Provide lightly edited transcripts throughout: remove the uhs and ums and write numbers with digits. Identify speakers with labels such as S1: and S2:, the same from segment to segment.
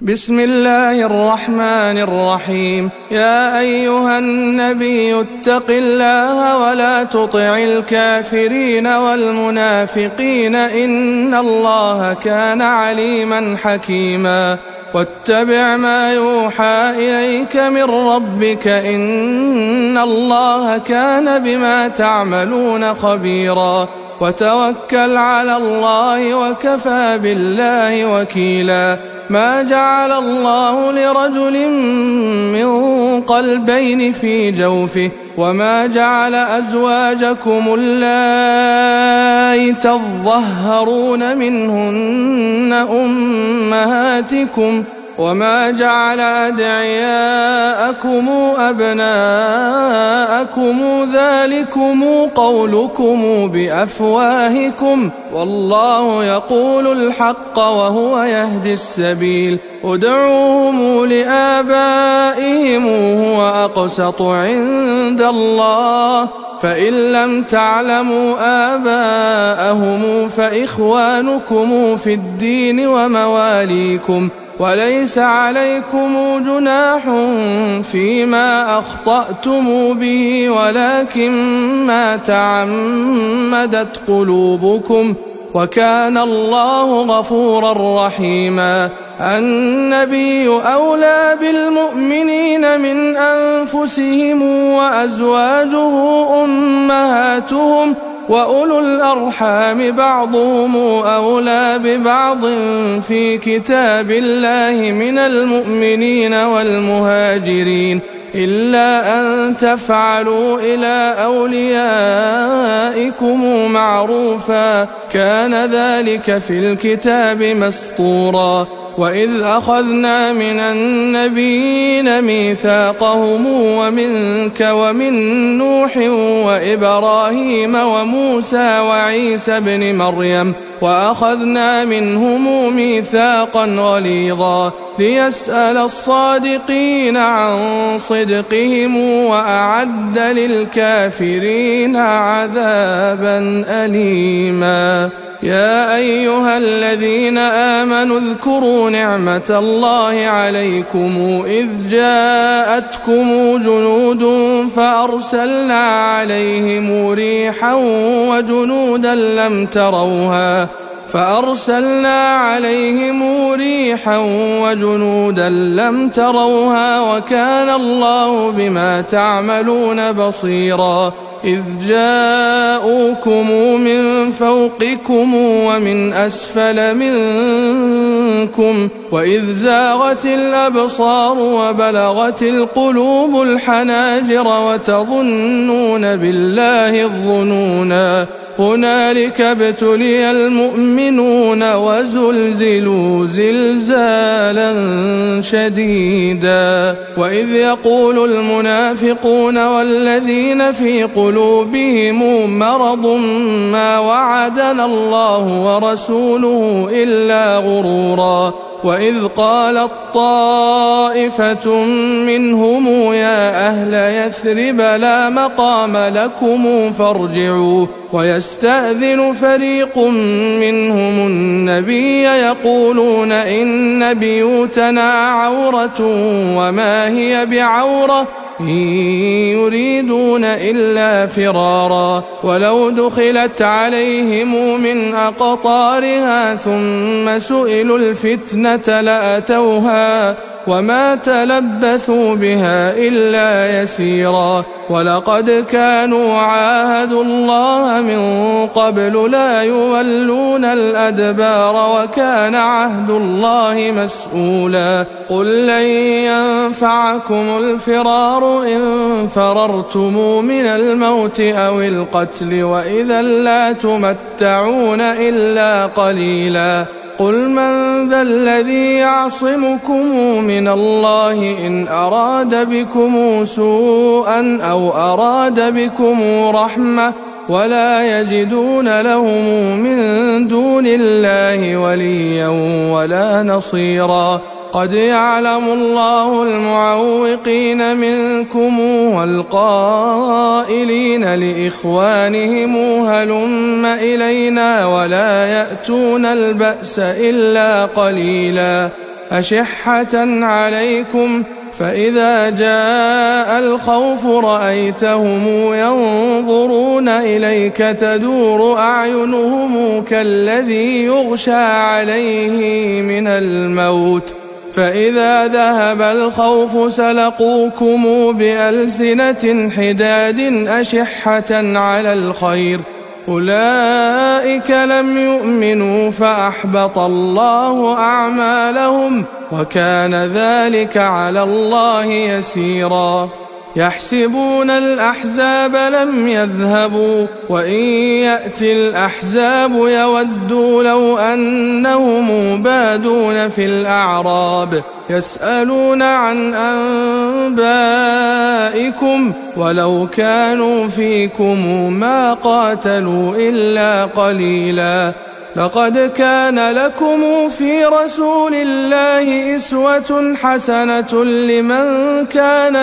S1: بسم الله الرحمن الرحيم. يا أيها النبي اتق الله ولا تطع الكافرين والمنافقين إن الله كان عليما حكيما. واتبع ما يوحى إليك من ربك إن الله كان بما تعملون خبيرا. وتوكل على الله وكفى بالله وكيلا. ما جعل الله لرجل من قلبين في جوفه وما جعل أزواجكم اللائي تظهرون منهن أمهاتكم وما جعل أدعياءكم أبناءكم ذلكم قولكم بأفواهكم والله يقول الحق وهو يهدي السبيل. ادعوهم لآبائهم هو أقسط عند الله فإن لم تعلموا آباءهم فإخوانكم في الدين ومواليكم وليس عليكم جناح فيما أخطأتم به ولكن ما تعمدت قلوبكم وكان الله غفورا رحيما. النبي أولى بالمؤمنين من أنفسهم وأزواجه أمهاتهم وأولو الأرحام بعضهم أولى ببعض في كتاب الله من المؤمنين والمهاجرين إلا أن تفعلوا إلى أوليائكم معروفا كان ذلك في الكتاب مسطورا. وإذ أخذنا من النبيين ميثاقهم ومنك ومن نوح وإبراهيم وموسى وعيسى بن مريم وأخذنا منهم ميثاقا غليظا ليسأل الصادقين عن صدقهم وأعد للكافرين عذابا أليما. يا أيها الذين آمنوا اذكروا نعمة الله عليكم إذ جاءتكم جنود فأرسلنا عليهم ريحا وجنودا لم تروها وكان الله بما تعملون بصيرا. إذ جاءوكم من فوقكم ومن أسفل منكم وإذ زاغت الأبصار وبلغت القلوب الحناجر وتظنون بالله الظنونا. هنالك ابتلي المؤمنون وزلزلوا زلزالا شديدا. وإذ يقول المنافقون والذين في قلوبهم مرض ما وعدنا الله ورسوله إلا غرورا. وإذ قالت طائفة منهم يا أهل يثرب لا مقام لكم فارجعوا ويستأذن فريق منهم النبي يقولون إن بيوتنا عورة وما هي بعورة إن يريدون إلا فرارا. ولو دخلت عليهم من أقطارها ثم سئلوا الفتنة لأتوها وما تلبثوا بها إلا يسيرا. ولقد كانوا عاهدوا الله من قبل لا يولون الأدبار وكان عهد الله مسؤولا. قل لن ينفعكم الفرار إن فررتم من الموت أو القتل وإذا لا تمتعون إلا قليلا. قل من ذا الذي يعصمكم من الله إن أراد بكم سوءا أو أراد بكم رحمة ولا يجدون لهم من دون الله وليا ولا نصيرا. قد يعلم الله المعوقين منكم والقائلين لإخوانهم هلم إلينا ولا يأتون البأس إلا قليلا. أشحة عليكم فإذا جاء الخوف رأيتهم ينظرون إليك تدور أعينهم كالذي يغشى عليه من الموت فإذا ذهب الخوف سلقوكم بألسنة حداد أشحة على الخير أولئك لم يؤمنوا فأحبط الله أعمالهم وكان ذلك على الله يسيرا يحسبون الأحزاب لم يذهبوا وإن يأتي الأحزاب يودوا لو أنهم بادون في الأعراب يسألون عن أنبائكم ولو كانوا فيكم ما قاتلوا إلا قليلا لقد كان لكم في رسول الله أسوة حسنة لمن كان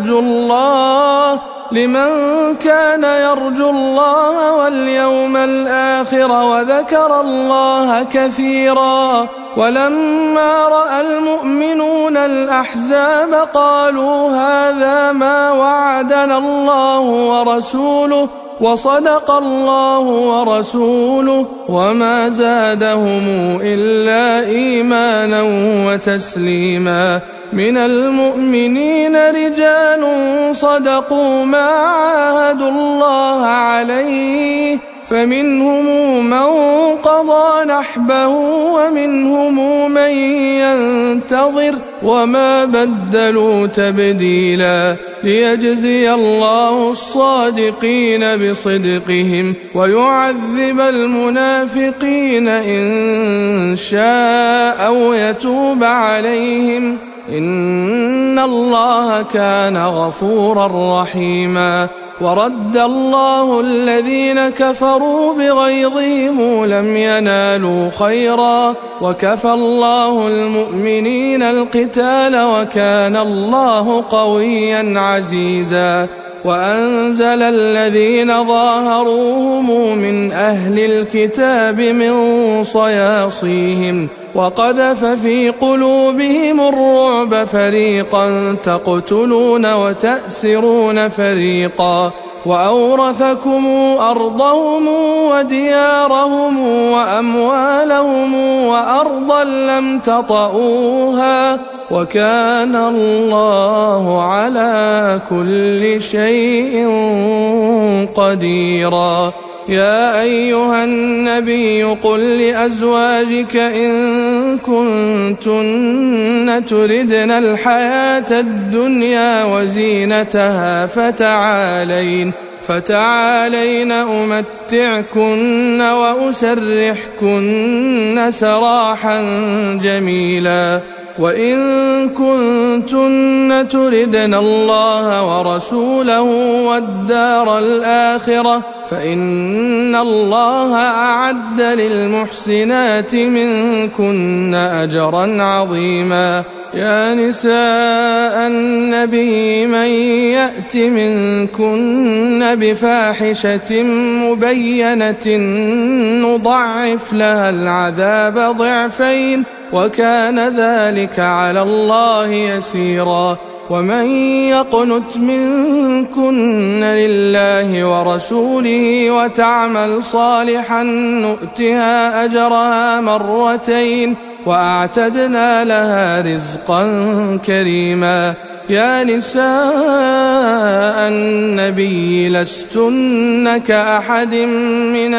S1: يرجو الله واليوم الآخر وذكر الله كثيرا ولما رأى المؤمنون الأحزاب قالوا هذا ما وعدنا الله ورسوله وصدق الله ورسوله وما زادهم إلا إيمانا وتسليما من المؤمنين رجال صدقوا ما عاهدوا الله عليه فمنهم من قضى نحبه ومنهم من ينتظر وما بدلوا تبديلا ليجزي الله الصادقين بصدقهم ويعذب المنافقين إن شاء أو يتوب عليهم إن الله كان غفورا رحيما ورد الله الذين كفروا بغيظهم لم ينالوا خيرا وكفى الله المؤمنين القتال وكان الله قويا عزيزا وأنزل الذين ظاهروهم من أهل الكتاب من صياصيهم وقذف في قلوبهم الرعب فريقا تقتلون وتأسرون فريقا وأورثكم أرضهم وديارهم وأموالهم وأرضا لم تطئوها وكان الله على كل شيء قديرا يا أيها النبي قل لأزواجك إن كنتن تردن الحياة الدنيا وزينتها فتعالين أمتعكن وأسرحكن سراحا جميلا وإن كنتن تردن الله ورسوله والدار الآخرة فإن الله أعد للمحسنات منكن أجرا عظيما يا نساء النبي من يأت منكن بفاحشة مبينة نضعف لها العذاب ضعفين وكان ذلك على الله يسيرا ومن يقنت منكن لله ورسوله وتعمل صالحا نؤتها أجرها مرتين وأعتدنا لها رزقا كريما يا نساء النبي لستن كأحد من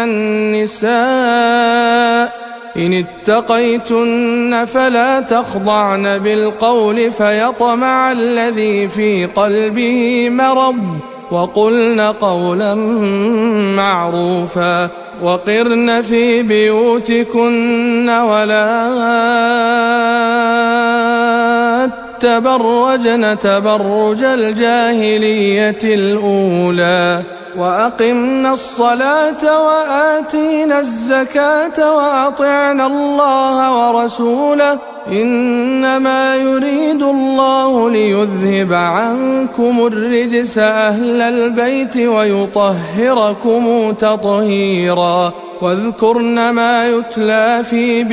S1: النساء إن اتقيتن فلا تخضعن بالقول فيطمع الذي في قلبه مرض وقلن قولا معروفا وقرن في بيوتكن ولا تبرجن تبرج الجاهلية الأولى وأقمنا الصلاة وآتينا الزكاة وأطعنا الله ورسوله إنما يريد الله ليذهب عنكم الرجس أهل البيت ويطهركم تطهيرا واذكرن ما يتلى في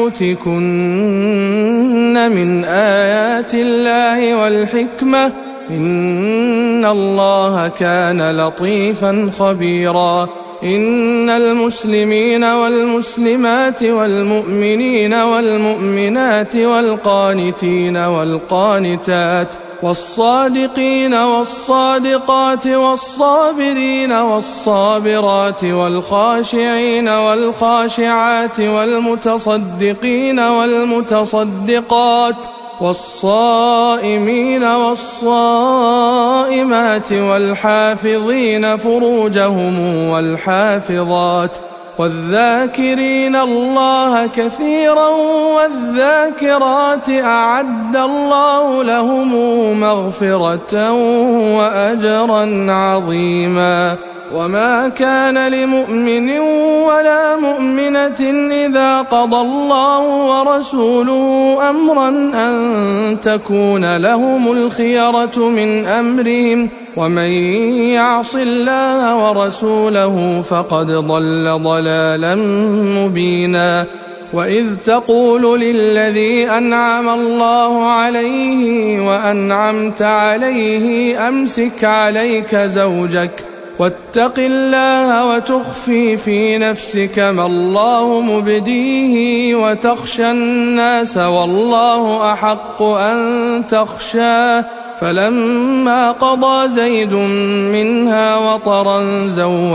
S1: بيوتكن من آيات الله والحكمة إن الله كان لطيفا خبيرا. إن المسلمين والمسلمات والمؤمنين والمؤمنات والقانتين والقانتات والصادقين والصادقات والصابرين والصابرات والخاشعين والخاشعات والمتصدقين والمتصدقات والصائمين والصائمات والحافظين فروجهم والحافظات والذاكرين الله كثيرا والذاكرات أعد الله لهم مغفرة وأجرا عظيما. وما كان لمؤمن ولا مؤمنة إذا قضى الله ورسوله أمرا أن تكون لهم الخيرة من أمرهم ومن يعص الله ورسوله فقد ضل ضلالا مبينا. وإذ تقول للذي أنعم الله عليه وأنعمت عليه أمسك عليك زوجك واتق الله وتخفي في نفسك ما الله مبديه وتخشى الناس والله أحق أن تخشاه فلما قضى زيد منها وطرا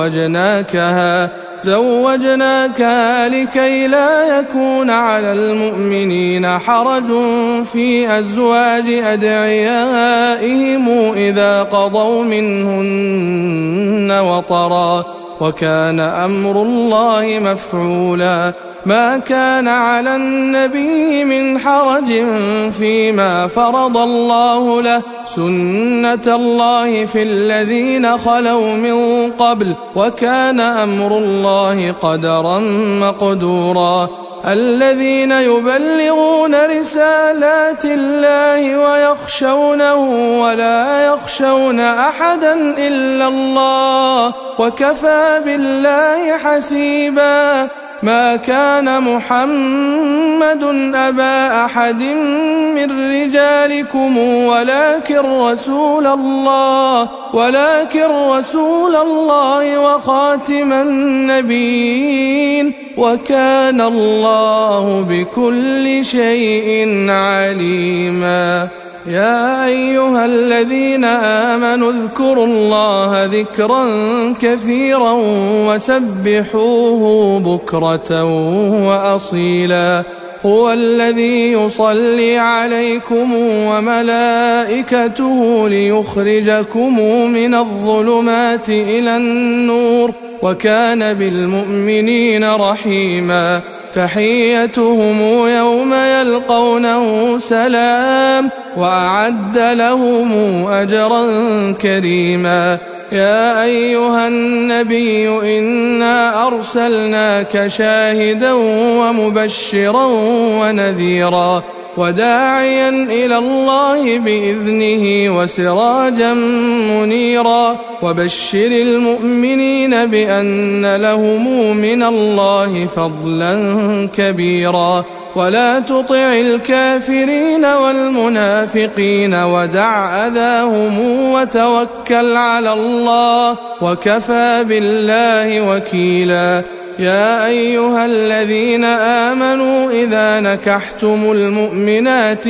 S1: زوجناكها لكي لا يكون على المؤمنين حرج في أزواج أدعيائهم إذا قضوا منهن وطرا وكان أمر الله مفعولا. ما كان على النبي من حرج فيما فرض الله له سنة الله في الذين خلوا من قبل وكان أمر الله قدرا مقدورا. الذين يبلغون رسالات الله ويخشونه ولا يخشون أحدا إلا الله وكفى بالله حسيبا. ما كان محمد أبا أحد من رجالكم ولكن رسول الله وخاتم النبيين وكان الله بكل شيء عليما. يا أيها الذين آمنوا اذكروا الله ذكرا كثيرا وسبحوه بكرة وأصيلا. هو الذي يصلي عليكم وملائكته ليخرجكم من الظلمات إلى النور وكان بالمؤمنين رحيما. تحيتهم يوم يلقونه سلام وأعد لهم أجرا كريما. يا أيها النبي إنا أرسلناك شاهدا ومبشرا ونذيرا وداعيا إلى الله بإذنه وسراجا منيرا. وبشر المؤمنين بأن لهم من الله فضلا كبيرا. ولا تطع الكافرين والمنافقين ودع أذاهم وتوكل على الله وكفى بالله وكيلا. يا أيها الذين آمنوا إذا نكحتم المؤمنات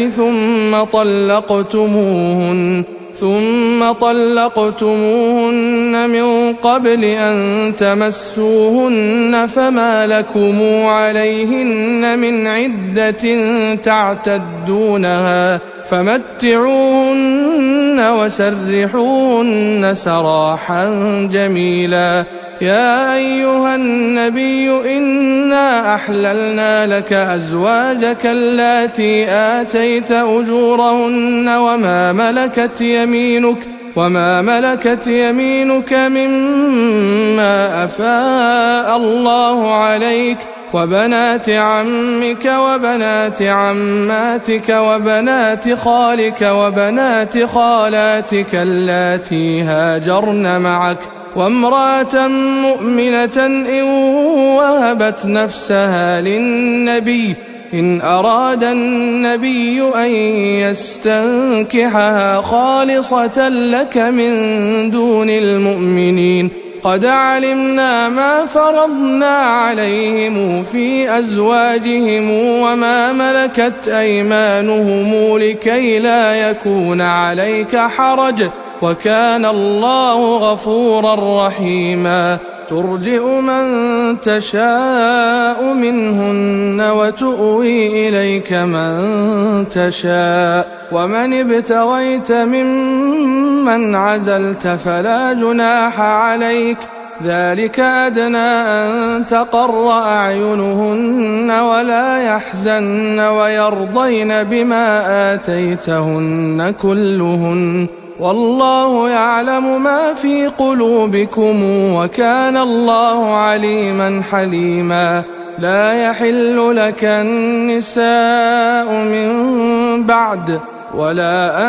S1: ثم طلقتموهن من قبل أن تمسوهن فما لكم عليهن من عدة تعتدونها فمتعوهن وسرحوهن سراحا جميلا. يا أيها النبي إنا أحللنا لك أزواجك اللاتي آتيت أجورهن وما ملكت يمينك مما أفاء الله عليك وبنات عمك وبنات عماتك وبنات خالك وبنات خالاتك اللاتي هاجرن معك وامرأة مؤمنة إن وهبت نفسها للنبي إن أراد النبي أن يستنكحها خالصة لك من دون المؤمنين قد علمنا ما فرضنا عليهم في أزواجهم وما ملكت أيمانهم لكي لا يكون عليك حرج وكان الله غفورا رحيما ترجئ من تشاء منهن وتؤوي إليك من تشاء ومن ابتغيت ممن عزلت فلا جناح عليك ذلك أدنى أن تقر أعينهن ولا يحزن ويرضين بما آتيتهن كلهن والله يعلم ما في قلوبكم وكان الله عليما حليما لا يحل لك النساء من بعد ولا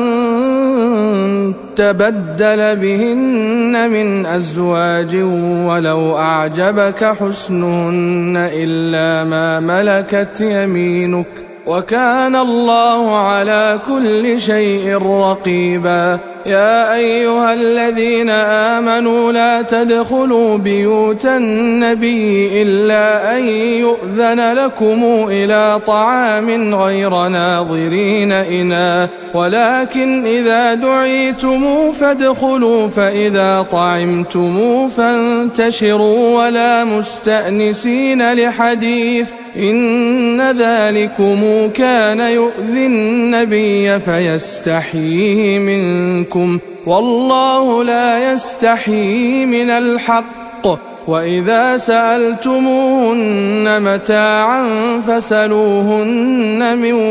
S1: أن تبدل بهن من أزواج ولو أعجبك حسنهن إلا ما ملكت يمينك وكان الله على كل شيء رقيبا يا أيها الذين آمنوا لا تدخلوا بيوت النبي إلا أن يؤذن لكم إلى طعام غير ناظرين إناه ولكن إذا دعيتم فادخلوا فإذا طعمتم فانتشروا ولا مستأنسين لحديث إن ذلكم كان يؤذي النبي فيستحيي منكم والله لا يستحيي من الحق وإذا سألتموهن متاعا فسلوهن من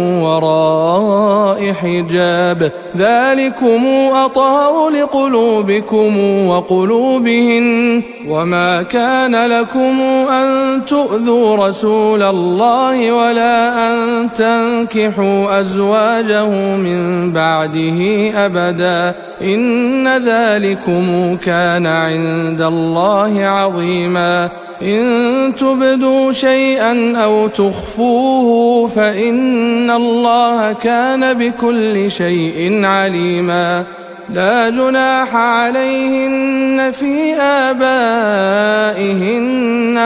S1: وراء حجاب ذلكم أطهر لقلوبكم وقلوبهن وما كان لكم أن تؤذوا رسول الله ولا أن تنكحوا أزواجه من بعده أبدا إن ذلكم كان عند الله عظيما إن تبدوا شيئا أو تخفوه فإن الله كان بكل شيء عليما لا جناح عليهن في آبائهن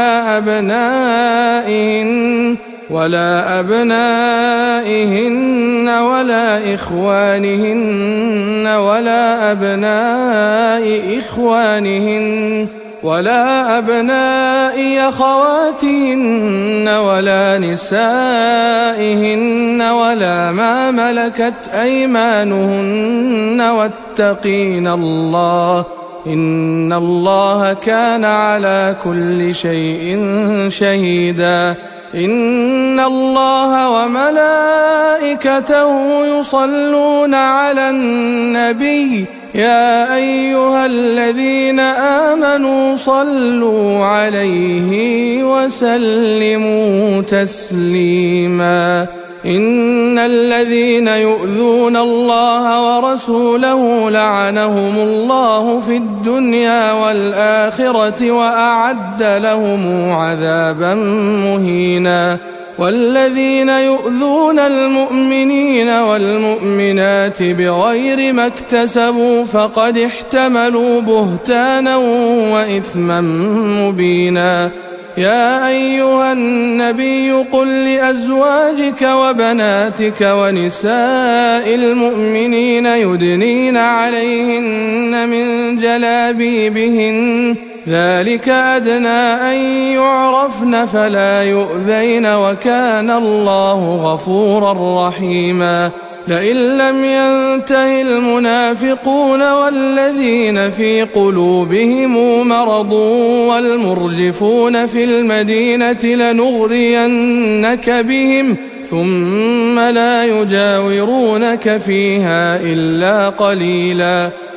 S1: ولا أبنائهن ولا إخوانهن ولا أبناء إخوانهن ولا أبناء أخواتهن ولا نسائهن ولا ما ملكت أيمانهن واتقين الله إن الله كان على كل شيء شهيدا إن الله وملائكته يصلون على النبي يا أيها الذين آمنوا صلوا عليه وسلموا تسليما إن الذين يؤذون الله ورسوله لعنهم الله في الدنيا والآخرة وأعد لهم عذابا مهينا والذين يؤذون المؤمنين والمؤمنات بغير ما اكتسبوا فقد احتملوا بهتانا وإثما مبينا يا أيها النبي قل لأزواجك وبناتك ونساء المؤمنين يدنين عليهن من جلابيبهن ذلك أدنى أن يعرفن فلا يؤذين وكان الله غفورا رحيما لئن لم ينته المنافقون والذين في قلوبهم مرض والمرجفون في المدينة لنغرينك بهم ثم لا يجاورونك فيها إلا قليلا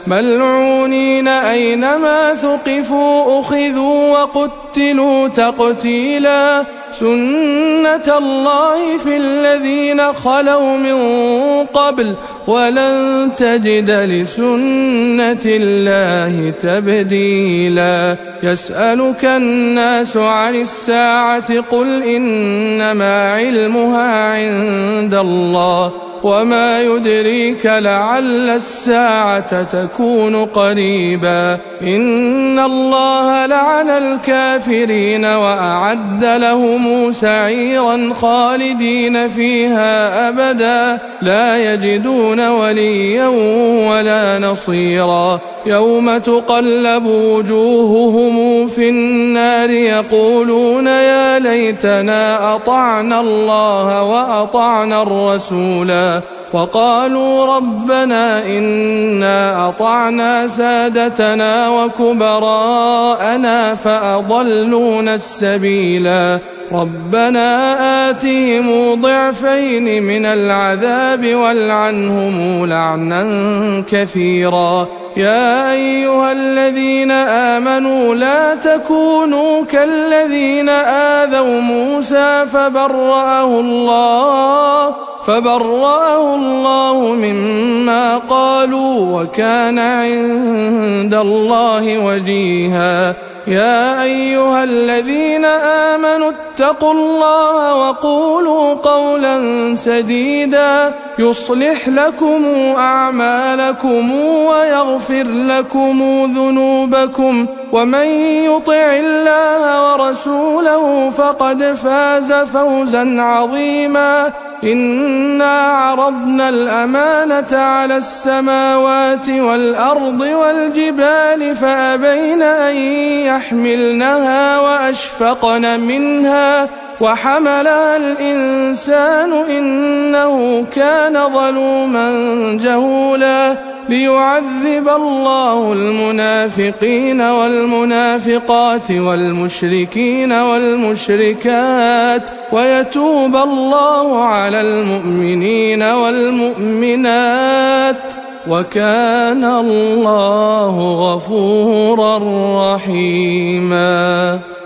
S1: ملعونين أينما ثقفوا أخذوا وقتلوا تقتيلا سنة الله في الذين خلوا من قبل ولن تجد لسنة الله تبديلا يسألك الناس عن الساعة قل إنما علمها عند الله وما يدريك لعل الساعة تكون قريبا إن الله لعن الكافرين وأعد لهم سعيرا خالدين فيها أبدا لا يجدون وليا ولا نصيرا يوم تقلب وجوههم في النار يقولون يا ليتنا أطعنا الله وأطعنا الرسولا وقالوا ربنا إنا أطعنا سادتنا وكبراءنا فأضلونا السبيلا ربنا آتهم ضعفين من العذاب والعنهم لعنا كثيرا يا أيها الذين آمنوا لا تكونوا كالذين آذوا موسى فبرأه الله مما قالوا وكان عند الله وجيها يا أيها الذين آمنوا اتقوا الله وقولوا قولا سديدا يصلح لكم أعمالكم ويغفر لكم ذنوبكم ومن يطع الله ورسوله فقد فاز فوزا عظيما إنا عرضنا الأمانة على السماوات والأرض والجبال فأبين أن يحملنها وأشفقن منها وحملها الإنسان إنه كان ظلوما جهولا ليعذب الله المنافقين والمنافقات والمشركين والمشركات ويتوب الله على المؤمنين والمؤمنات وكان الله غفورا رحيما.